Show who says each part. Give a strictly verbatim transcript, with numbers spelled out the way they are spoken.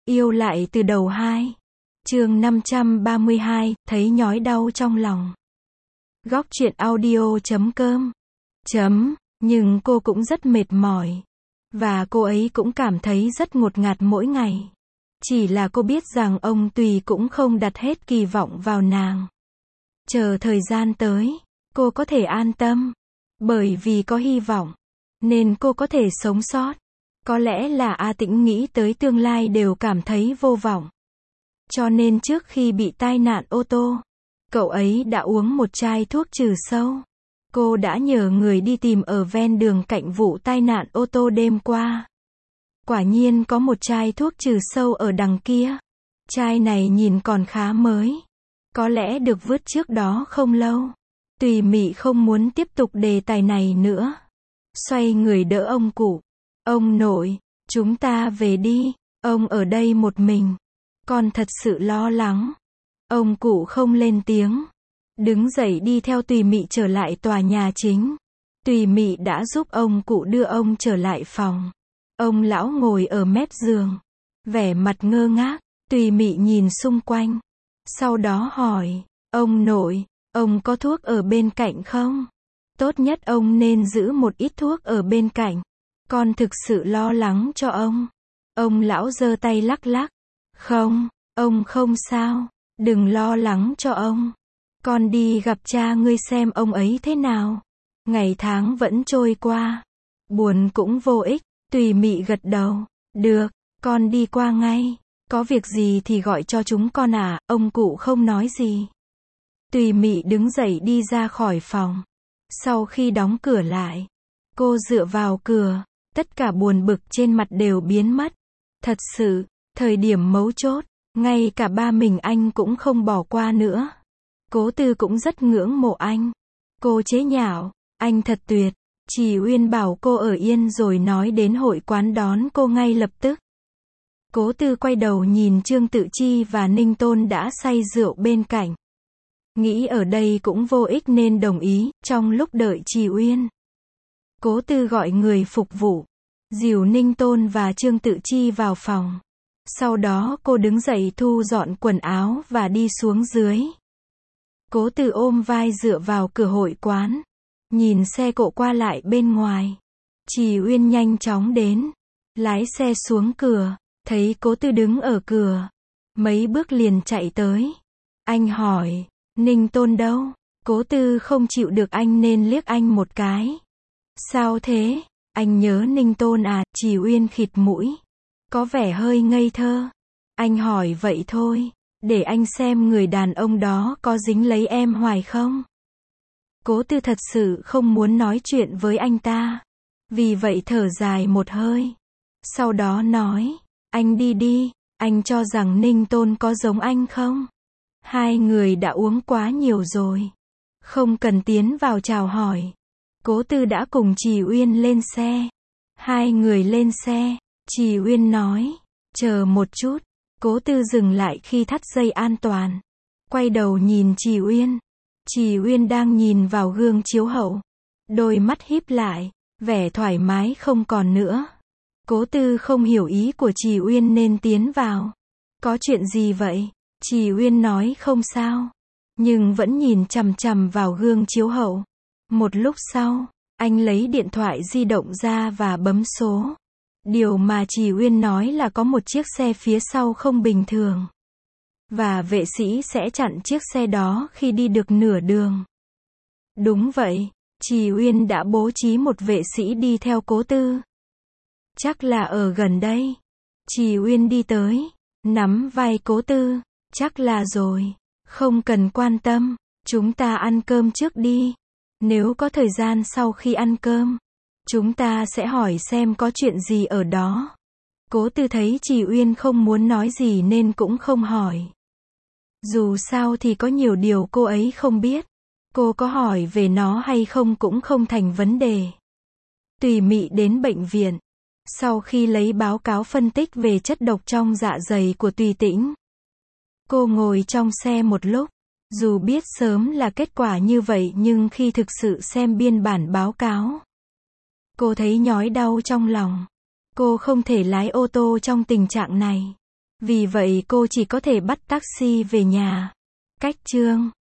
Speaker 1: Yêu lại từ đầu hai. Chương năm trăm ba mươi hai, thấy nhói đau trong lòng. Góc truyện audio chấm com. Chấm, nhưng cô cũng rất mệt mỏi. Và cô ấy cũng cảm thấy rất ngột ngạt mỗi ngày. Chỉ là cô biết rằng ông Tùy cũng không đặt hết kỳ vọng vào nàng. Chờ thời gian tới, cô có thể an tâm. Bởi vì có hy vọng, nên cô có thể sống sót. Có lẽ là A Tĩnh nghĩ tới tương lai đều cảm thấy vô vọng. Cho nên trước khi bị tai nạn ô tô, cậu ấy đã uống một chai thuốc trừ sâu. Cô đã nhờ người đi tìm ở ven đường cạnh vụ tai nạn ô tô đêm qua. Quả nhiên có một chai thuốc trừ sâu ở đằng kia. Chai này nhìn còn khá mới. Có lẽ được vứt trước đó không lâu. Tùy Mị không muốn tiếp tục đề tài này nữa. Xoay người đỡ ông cụ. Ông nội, chúng ta về đi. Ông ở đây một mình. Con thật sự lo lắng. Ông cụ không lên tiếng. Đứng dậy đi theo Tùy Mị trở lại tòa nhà chính. Tùy Mị đã giúp ông cụ đưa ông trở lại phòng. Ông lão ngồi ở mép giường. Vẻ mặt ngơ ngác. Tùy Mị nhìn xung quanh. Sau đó hỏi, ông nội, ông có thuốc ở bên cạnh không? Tốt nhất ông nên giữ một ít thuốc ở bên cạnh. Con thực sự lo lắng cho ông. Ông lão giơ tay lắc lắc. Không, ông không sao. Đừng lo lắng cho ông. Con đi gặp cha ngươi xem ông ấy thế nào. Ngày tháng vẫn trôi qua. Buồn cũng vô ích. Tùy Mị gật đầu. Được, con đi qua ngay. Có việc gì thì gọi cho chúng con à, ông cụ không nói gì. Tùy Mị đứng dậy đi ra khỏi phòng. Sau khi đóng cửa lại, cô dựa vào cửa, tất cả buồn bực trên mặt đều biến mất. Thật sự, thời điểm mấu chốt, ngay cả ba mình anh cũng không bỏ qua nữa. Cố Tư cũng rất ngưỡng mộ anh. Cô chế nhạo, anh thật tuyệt. Chỉ Uyên bảo cô ở yên rồi nói đến hội quán đón cô ngay lập tức. Cố Tư quay đầu nhìn Trương Tự Chi và Ninh Tôn đã say rượu bên cạnh. Nghĩ ở đây cũng vô ích nên đồng ý, trong lúc đợi Trì Uyên. Cố Tư gọi người phục vụ, dìu Ninh Tôn và Trương Tự Chi vào phòng. Sau đó cô đứng dậy thu dọn quần áo và đi xuống dưới. Cố Tư ôm vai dựa vào cửa hội quán, nhìn xe cộ qua lại bên ngoài. Trì Uyên nhanh chóng đến, lái xe xuống cửa, thấy Cố Tư đứng ở cửa. Mấy bước liền chạy tới. Anh hỏi, Ninh Tôn đâu? Cố Tư không chịu được anh nên liếc anh một cái. Sao thế? Anh nhớ Ninh Tôn à? Trì Uyên khịt mũi. Có vẻ hơi ngây thơ. Anh hỏi vậy thôi, để anh xem người đàn ông đó có dính lấy em hoài không? Cố Tư thật sự không muốn nói chuyện với anh ta. Vì vậy thở dài một hơi. Sau đó nói, anh đi đi, anh cho rằng Ninh Tôn có giống anh không? Hai người đã uống quá nhiều rồi. Không cần tiến vào chào hỏi. Cố Tư đã cùng Trì Uyên lên xe. Hai người lên xe. Trì Uyên nói, chờ một chút. Cố Tư dừng lại khi thắt dây an toàn. Quay đầu nhìn Trì Uyên. Trì Uyên đang nhìn vào gương chiếu hậu. Đôi mắt híp lại, vẻ thoải mái không còn nữa. Cố Tư không hiểu ý của Trì Uyên nên tiến vào. Có chuyện gì vậy? Trì Uyên nói không sao. Nhưng vẫn nhìn chằm chằm vào gương chiếu hậu. Một lúc sau, anh lấy điện thoại di động ra và bấm số. Điều mà Trì Uyên nói là có một chiếc xe phía sau không bình thường. Và vệ sĩ sẽ chặn chiếc xe đó khi đi được nửa đường. Đúng vậy, Trì Uyên đã bố trí một vệ sĩ đi theo Cố Tư. Chắc là ở gần đây. Trì Uyên đi tới, nắm vai Cố Tư. Chắc là rồi. Không cần quan tâm. Chúng ta ăn cơm trước đi. Nếu có thời gian sau khi ăn cơm, chúng ta sẽ hỏi xem có chuyện gì ở đó. Cố Tư thấy Trì Uyên không muốn nói gì nên cũng không hỏi. Dù sao thì có nhiều điều cô ấy không biết. Cô có hỏi về nó hay không cũng không thành vấn đề. Tùy Mị đến bệnh viện. Sau khi lấy báo cáo phân tích về chất độc trong dạ dày của Tùy Tĩnh, cô ngồi trong xe một lúc. Dù biết sớm là kết quả như vậy nhưng khi thực sự xem biên bản báo cáo, cô thấy nhói đau trong lòng. Cô không thể lái ô tô trong tình trạng này. Vì vậy cô chỉ có thể bắt taxi về nhà. Cách chương